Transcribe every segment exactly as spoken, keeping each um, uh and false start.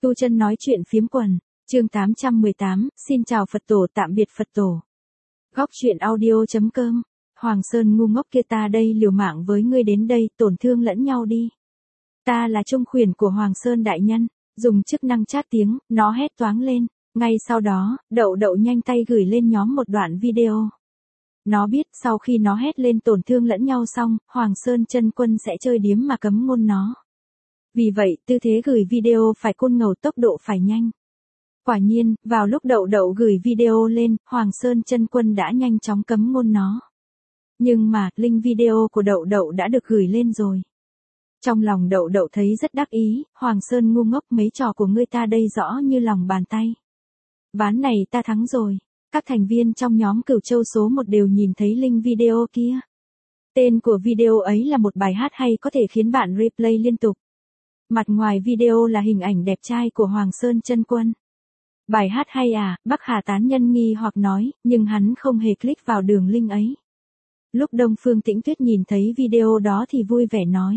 Tu Chân nói chuyện phiếm quần, chương tám trăm mười tám, xin chào Phật tổ, tạm biệt Phật tổ. Góc truyện audio.com, Hoàng Sơn ngu ngốc kia, ta đây liều mạng với ngươi đến đây, tổn thương lẫn nhau đi. Ta là trung khuyển của Hoàng Sơn đại nhân, dùng chức năng chat tiếng, nó hét toáng lên. Ngay sau đó, Đậu Đậu nhanh tay gửi lên nhóm một đoạn video. Nó biết sau khi nó hét lên tổn thương lẫn nhau xong, Hoàng Sơn chân quân sẽ chơi điếm mà cấm ngôn nó. Vì vậy, tư thế gửi video phải côn ngầu, tốc độ phải nhanh. Quả nhiên, vào lúc Đậu Đậu gửi video lên, Hoàng Sơn chân quân đã nhanh chóng cấm ngôn nó. Nhưng mà, link video của Đậu Đậu đã được gửi lên rồi. Trong lòng Đậu Đậu thấy rất đắc ý, Hoàng Sơn ngu ngốc, mấy trò của ngươi ta đây rõ như lòng bàn tay. Ván này ta thắng rồi. Các thành viên trong nhóm Cửu Châu số một đều nhìn thấy link video kia. Tên của video ấy là một bài hát hay có thể khiến bạn replay liên tục. Mặt ngoài video là hình ảnh đẹp trai của Hoàng Sơn chân quân. Bài hát hay à, Bắc Hà tán nhân nghi hoặc nói, nhưng hắn không hề click vào đường link ấy. Lúc Đông Phương Tĩnh Tuyết nhìn thấy video đó thì vui vẻ nói.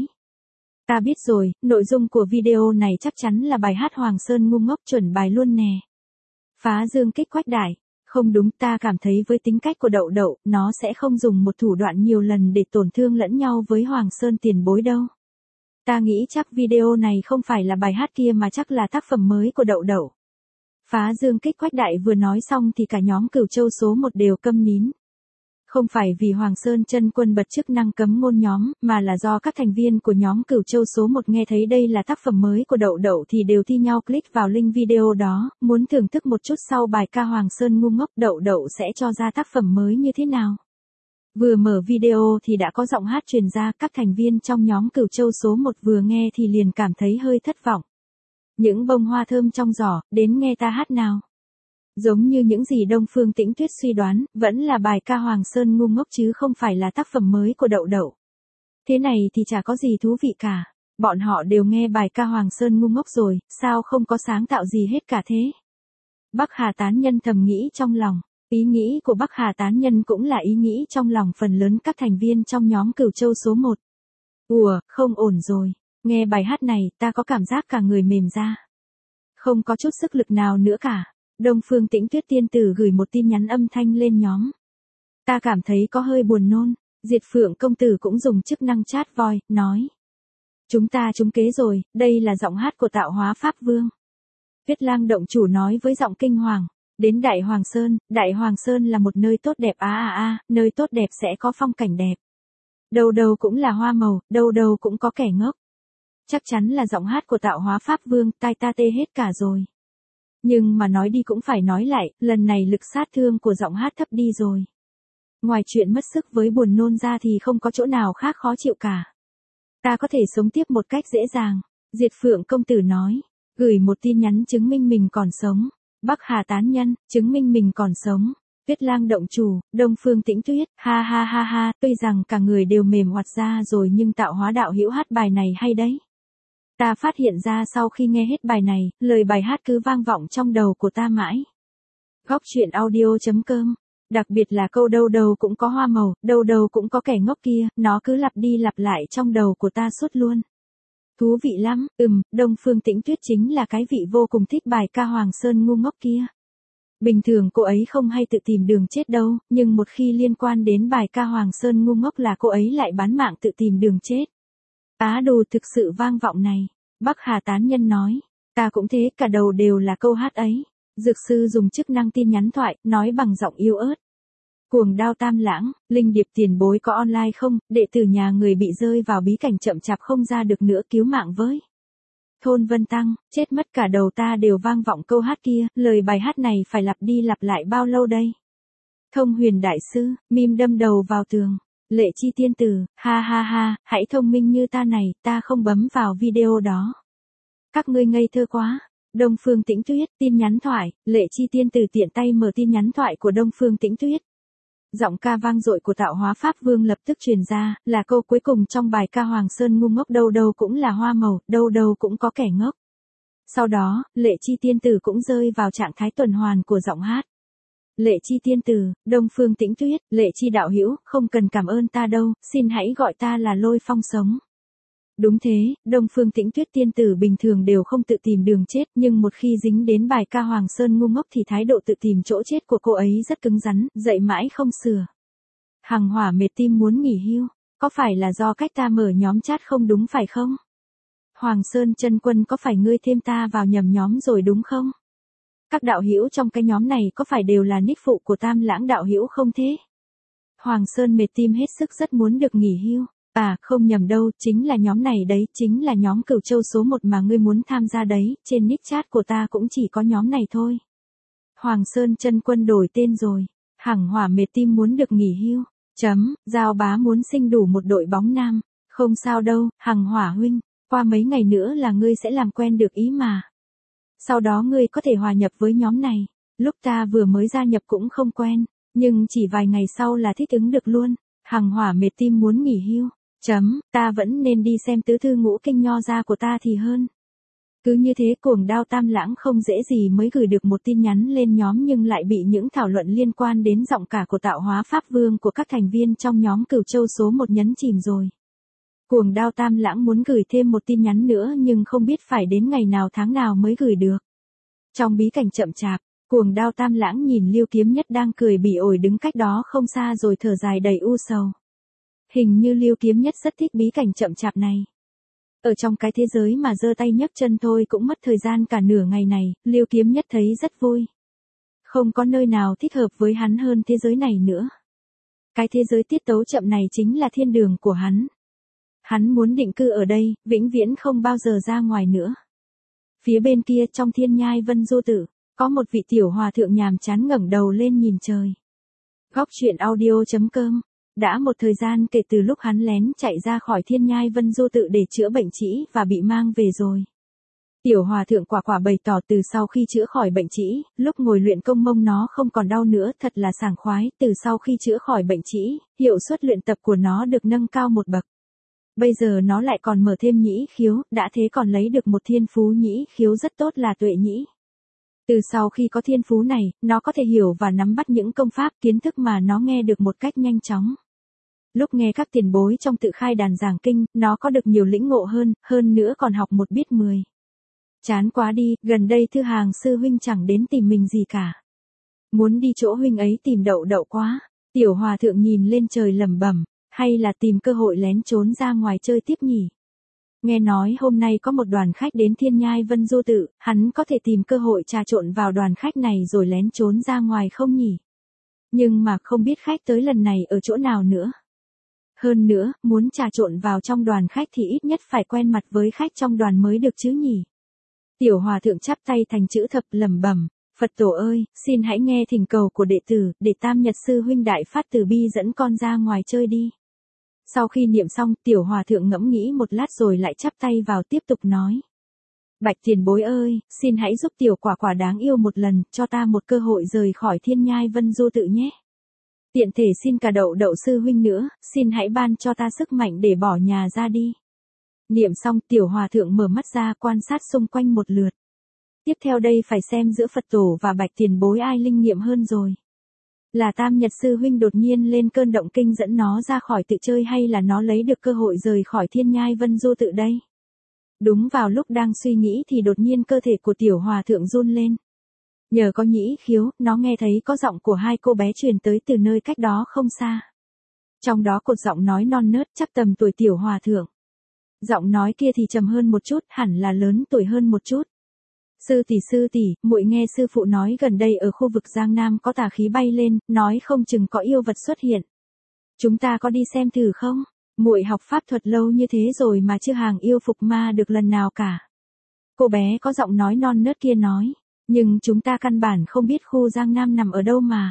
Ta biết rồi, nội dung của video này chắc chắn là bài hát Hoàng Sơn ngu ngốc, chuẩn bài luôn nè. Phá dương kích quách đại. Không đúng, ta cảm thấy với tính cách của Đậu Đậu, nó sẽ không dùng một thủ đoạn nhiều lần để tổn thương lẫn nhau với Hoàng Sơn tiền bối đâu. Ta nghĩ chắc video này không phải là bài hát kia mà chắc là tác phẩm mới của Đậu Đậu. Phá dương kích quách đại vừa nói xong thì cả nhóm Cửu Châu số một đều câm nín. Không phải vì Hoàng Sơn chân quân bật chức năng cấm ngôn nhóm, mà là do các thành viên của nhóm Cửu Châu số một nghe thấy đây là tác phẩm mới của Đậu Đậu thì đều thi nhau click vào link video đó, muốn thưởng thức một chút sau bài ca Hoàng Sơn ngu ngốc Đậu Đậu sẽ cho ra tác phẩm mới như thế nào. Vừa mở video thì đã có giọng hát truyền ra, các thành viên trong nhóm Cửu Châu số một vừa nghe thì liền cảm thấy hơi thất vọng. Những bông hoa thơm trong giỏ, đến nghe ta hát nào. Giống như những gì Đông Phương Tĩnh Tuyết suy đoán, vẫn là bài ca Hoàng Sơn ngu ngốc chứ không phải là tác phẩm mới của Đậu Đậu. Thế này thì chả có gì thú vị cả. Bọn họ đều nghe bài ca Hoàng Sơn ngu ngốc rồi, sao không có sáng tạo gì hết cả thế? Bắc Hà tán nhân thầm nghĩ trong lòng. Ý nghĩ của Bắc Hà tán nhân cũng là ý nghĩ trong lòng phần lớn các thành viên trong nhóm Cửu Châu số một. Ủa, không ổn rồi. Nghe bài hát này, ta có cảm giác cả người mềm ra. Không có chút sức lực nào nữa cả. Đông Phương Tĩnh Tuyết tiên tử gửi một tin nhắn âm thanh lên nhóm. Ta cảm thấy có hơi buồn nôn. Diệt Phượng công tử cũng dùng chức năng chat voice, nói. Chúng ta trúng kế rồi, đây là giọng hát của Tạo Hóa Pháp Vương. Tuyết Lang động chủ nói với giọng kinh hoàng. Đến Đại Hoàng Sơn, Đại Hoàng Sơn là một nơi tốt đẹp à à à, nơi tốt đẹp sẽ có phong cảnh đẹp. Đâu đâu cũng là hoa màu, đâu đâu cũng có kẻ ngốc. Chắc chắn là giọng hát của Tạo Hóa Pháp Vương, tai ta tê hết cả rồi. Nhưng mà nói đi cũng phải nói lại, lần này lực sát thương của giọng hát thấp đi rồi. Ngoài chuyện mất sức với buồn nôn ra thì không có chỗ nào khác khó chịu cả. Ta có thể sống tiếp một cách dễ dàng. Diệt Phượng công tử nói, gửi một tin nhắn chứng minh mình còn sống. Bắc Hà tán nhân, chứng minh mình còn sống. Tuyết Lang động chủ, Đông Phương Tĩnh Tuyết, ha ha ha ha, tuy rằng cả người đều mềm oặt ra rồi nhưng Tạo Hóa đạo hữu hát bài này hay đấy. Ta phát hiện ra sau khi nghe hết bài này, lời bài hát cứ vang vọng trong đầu của ta mãi. Góc truyện audio.com, đặc biệt là câu đâu đâu cũng có hoa màu, đâu đâu cũng có kẻ ngốc kia, nó cứ lặp đi lặp lại trong đầu của ta suốt luôn. Thú vị lắm, ừm, Đông Phương Tĩnh Tuyết chính là cái vị vô cùng thích bài ca Hoàng Sơn ngu ngốc kia. Bình thường cô ấy không hay tự tìm đường chết đâu, nhưng một khi liên quan đến bài ca Hoàng Sơn ngu ngốc là cô ấy lại bán mạng tự tìm đường chết. Á đồ thực sự vang vọng này. Bắc Hà tán nhân nói, ta cũng thế, cả đầu đều là câu hát ấy. Dược sư dùng chức năng tin nhắn thoại, nói bằng giọng yếu ớt. Cuồng đao tam lãng, Linh Điệp tiền bối có online không, đệ tử nhà người bị rơi vào bí cảnh chậm chạp không ra được nữa, cứu mạng với. Thôn Vân Tăng, chết mất cả đầu ta đều vang vọng câu hát kia, lời bài hát này phải lặp đi lặp lại bao lâu đây? Thông Huyền đại sư, mim đâm đầu vào tường. Lệ Chi tiên tử, ha ha ha, hãy thông minh như ta này, ta không bấm vào video đó. Các ngươi ngây thơ quá. Đông Phương Tĩnh Tuyết, tin nhắn thoại, Lệ Chi tiên tử tiện tay mở tin nhắn thoại của Đông Phương Tĩnh Tuyết. Giọng ca vang dội của Tạo Hóa Pháp Vương lập tức truyền ra, là câu cuối cùng trong bài ca Hoàng Sơn ngu ngốc, đâu đâu cũng là hoa màu, đâu đâu cũng có kẻ ngốc. Sau đó, Lệ Chi tiên tử cũng rơi vào trạng thái tuần hoàn của giọng hát. Lệ Chi tiên tử, Đông Phương Tĩnh Tuyết, Lệ Chi đạo hữu, không cần cảm ơn ta đâu, xin hãy gọi ta là Lôi Phong sống. Đúng thế, Đông Phương Tĩnh Tuyết tiên tử bình thường đều không tự tìm đường chết, nhưng một khi dính đến bài ca Hoàng Sơn ngu ngốc thì thái độ tự tìm chỗ chết của cô ấy rất cứng rắn, dậy mãi không sửa. Hằng Hỏa mệt tim muốn nghỉ hưu, có phải là do cách ta mở nhóm chat không đúng phải không? Hoàng Sơn chân quân có phải ngươi thêm ta vào nhầm nhóm rồi đúng không? Các đạo hữu trong cái nhóm này có phải đều là nick phụ của Tam Lãng đạo hữu không thế? Hoàng Sơn mệt tim hết sức rất muốn được nghỉ hưu. À, không nhầm đâu, chính là nhóm này đấy, chính là nhóm Cửu Châu số một mà ngươi muốn tham gia đấy, trên nick chat của ta cũng chỉ có nhóm này thôi. Hoàng Sơn chân quân đổi tên rồi, Hằng Hỏa mệt tim muốn được nghỉ hưu, chấm, Giao Bá muốn sinh đủ một đội bóng nam, không sao đâu, Hằng Hỏa huynh, qua mấy ngày nữa là ngươi sẽ làm quen được ý mà. Sau đó ngươi có thể hòa nhập với nhóm này, lúc ta vừa mới gia nhập cũng không quen, nhưng chỉ vài ngày sau là thích ứng được luôn, Hằng Hỏa mệt tim muốn nghỉ hưu. Chấm, ta vẫn nên đi xem tứ thư ngũ kinh nho gia của ta thì hơn. Cứ như thế Cuồng Đao Tam Lãng không dễ gì mới gửi được một tin nhắn lên nhóm nhưng lại bị những thảo luận liên quan đến giọng cả của tạo hóa Pháp Vương của các thành viên trong nhóm Cửu Châu số một nhấn chìm rồi. Cuồng Đao Tam Lãng muốn gửi thêm một tin nhắn nữa nhưng không biết phải đến ngày nào tháng nào mới gửi được. Trong bí cảnh chậm chạp, Cuồng Đao Tam Lãng nhìn Liêu Kiếm Nhất đang cười bỉ ổi đứng cách đó không xa rồi thở dài đầy u sầu. Hình như Liêu Kiếm Nhất rất thích bí cảnh chậm chạp này. Ở trong cái thế giới mà giơ tay nhấc chân thôi cũng mất thời gian cả nửa ngày này, Liêu Kiếm Nhất thấy rất vui. Không có nơi nào thích hợp với hắn hơn thế giới này nữa. Cái thế giới tiết tấu chậm này chính là thiên đường của hắn. Hắn muốn định cư ở đây, vĩnh viễn không bao giờ ra ngoài nữa. Phía bên kia trong thiên nhai Vân Du Tử, có một vị tiểu hòa thượng nhàm chán ngẩng đầu lên nhìn trời. Góc truyện audio chấm com. Đã một thời gian kể từ lúc hắn lén chạy ra khỏi thiên nhai Vân Du Tự để chữa bệnh trĩ và bị mang về rồi. Tiểu hòa thượng quả quả bày tỏ từ sau khi chữa khỏi bệnh trĩ, lúc ngồi luyện công mông nó không còn đau nữa, thật là sảng khoái, từ sau khi chữa khỏi bệnh trĩ, hiệu suất luyện tập của nó được nâng cao một bậc. Bây giờ nó lại còn mở thêm nhĩ khiếu, đã thế còn lấy được một thiên phú nhĩ khiếu rất tốt là tuệ nhĩ. Từ sau khi có thiên phú này, nó có thể hiểu và nắm bắt những công pháp kiến thức mà nó nghe được một cách nhanh chóng. Lúc nghe các tiền bối trong tự khai đàn giảng kinh, nó có được nhiều lĩnh ngộ hơn, hơn nữa còn học một biết mười. Chán quá đi, gần đây Thư Hàng sư huynh chẳng đến tìm mình gì cả. Muốn đi chỗ huynh ấy tìm đậu đậu quá. Tiểu hòa thượng nhìn lên trời lẩm bẩm, hay là tìm cơ hội lén trốn ra ngoài chơi tiếp nhỉ? Nghe nói hôm nay có một đoàn khách đến thiên nhai Vân Du Tự, hắn có thể tìm cơ hội trà trộn vào đoàn khách này rồi lén trốn ra ngoài không nhỉ? Nhưng mà không biết khách tới lần này ở chỗ nào nữa. Hơn nữa, muốn trà trộn vào trong đoàn khách thì ít nhất phải quen mặt với khách trong đoàn mới được chứ nhỉ. Tiểu hòa thượng chắp tay thành chữ thập lẩm bẩm, Phật tổ ơi, xin hãy nghe thỉnh cầu của đệ tử, để Tam Nhật sư huynh đại phát từ bi dẫn con ra ngoài chơi đi. Sau khi niệm xong, tiểu hòa thượng ngẫm nghĩ một lát rồi lại chắp tay vào tiếp tục nói. Bạch tiền bối ơi, xin hãy giúp tiểu quả quả đáng yêu một lần, cho ta một cơ hội rời khỏi thiên nhai Vân Du Tự nhé. Tiện thể xin cả đậu đậu sư huynh nữa, xin hãy ban cho ta sức mạnh để bỏ nhà ra đi. Niệm xong tiểu hòa thượng mở mắt ra quan sát xung quanh một lượt. Tiếp theo đây phải xem giữa Phật tổ và Bạch tiền bối ai linh nghiệm hơn rồi. Là Tam Nhật sư huynh đột nhiên lên cơn động kinh dẫn nó ra khỏi tự chơi hay là nó lấy được cơ hội rời khỏi thiên nhai Vân Du Tự đây? Đúng vào lúc đang suy nghĩ thì đột nhiên cơ thể của tiểu hòa thượng run lên. Nhờ có nhĩ khiếu, nó nghe thấy có giọng của hai cô bé truyền tới từ nơi cách đó không xa. Trong đó cột giọng nói non nớt chắc tầm tuổi tiểu hòa thượng. Giọng nói kia thì trầm hơn một chút, hẳn là lớn tuổi hơn một chút. Sư tỷ sư tỷ, muội nghe sư phụ nói gần đây ở khu vực Giang Nam có tà khí bay lên, nói không chừng có yêu vật xuất hiện. Chúng ta có đi xem thử không? Muội học pháp thuật lâu như thế rồi mà chưa hàng yêu phục ma được lần nào cả. Cô bé có giọng nói non nớt kia nói, nhưng chúng ta căn bản không biết khu Giang Nam nằm ở đâu mà.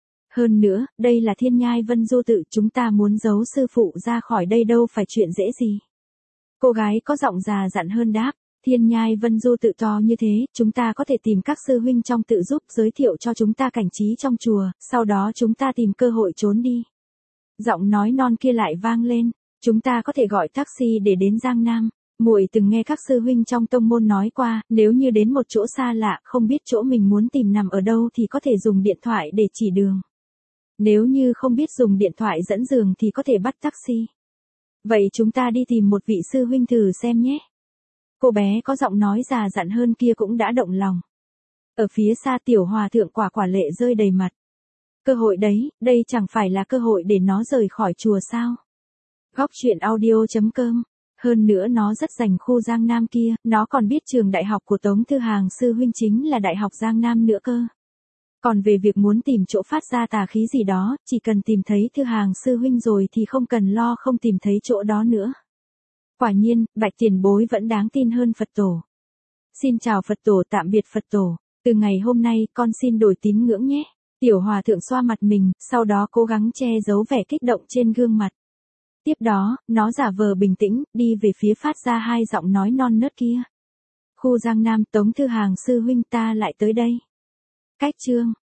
Hơn nữa, đây là thiên nhai Vân Du Tự, chúng ta muốn giấu sư phụ ra khỏi đây đâu phải chuyện dễ gì. Cô gái có giọng già dặn hơn đáp, thiên nhai Vân Du Tự to như thế, chúng ta có thể tìm các sư huynh trong tự giúp giới thiệu cho chúng ta cảnh trí trong chùa, sau đó chúng ta tìm cơ hội trốn đi. Giọng nói non kia lại vang lên, chúng ta có thể gọi taxi để đến Giang Nam. Muội từng nghe các sư huynh trong tông môn nói qua, nếu như đến một chỗ xa lạ, không biết chỗ mình muốn tìm nằm ở đâu thì có thể dùng điện thoại để chỉ đường. Nếu như không biết dùng điện thoại dẫn đường thì có thể bắt taxi. Vậy chúng ta đi tìm một vị sư huynh thử xem nhé. Cô bé có giọng nói già dặn hơn kia cũng đã động lòng. Ở phía xa tiểu hòa thượng quả quả lệ rơi đầy mặt. Cơ hội đấy, đây chẳng phải là cơ hội để nó rời khỏi chùa sao? Góc chuyện audio chấm com. Hơn nữa nó rất dành khu Giang Nam kia, nó còn biết trường đại học của Tống Thư Hàng sư huynh chính là Đại học Giang Nam nữa cơ. Còn về việc muốn tìm chỗ phát ra tà khí gì đó, chỉ cần tìm thấy Thư Hàng sư huynh rồi thì không cần lo không tìm thấy chỗ đó nữa. Quả nhiên, Bạch tiền bối vẫn đáng tin hơn Phật tổ. Xin chào Phật tổ, tạm biệt Phật tổ. Từ ngày hôm nay con xin đổi tín ngưỡng nhé. Tiểu hòa thượng xoa mặt mình, sau đó cố gắng che giấu vẻ kích động trên gương mặt. Tiếp đó, nó giả vờ bình tĩnh, đi về phía phát ra hai giọng nói non nớt kia. Khu Giang Nam, Tống Thư Hàng sư huynh ta lại tới đây. Cách chương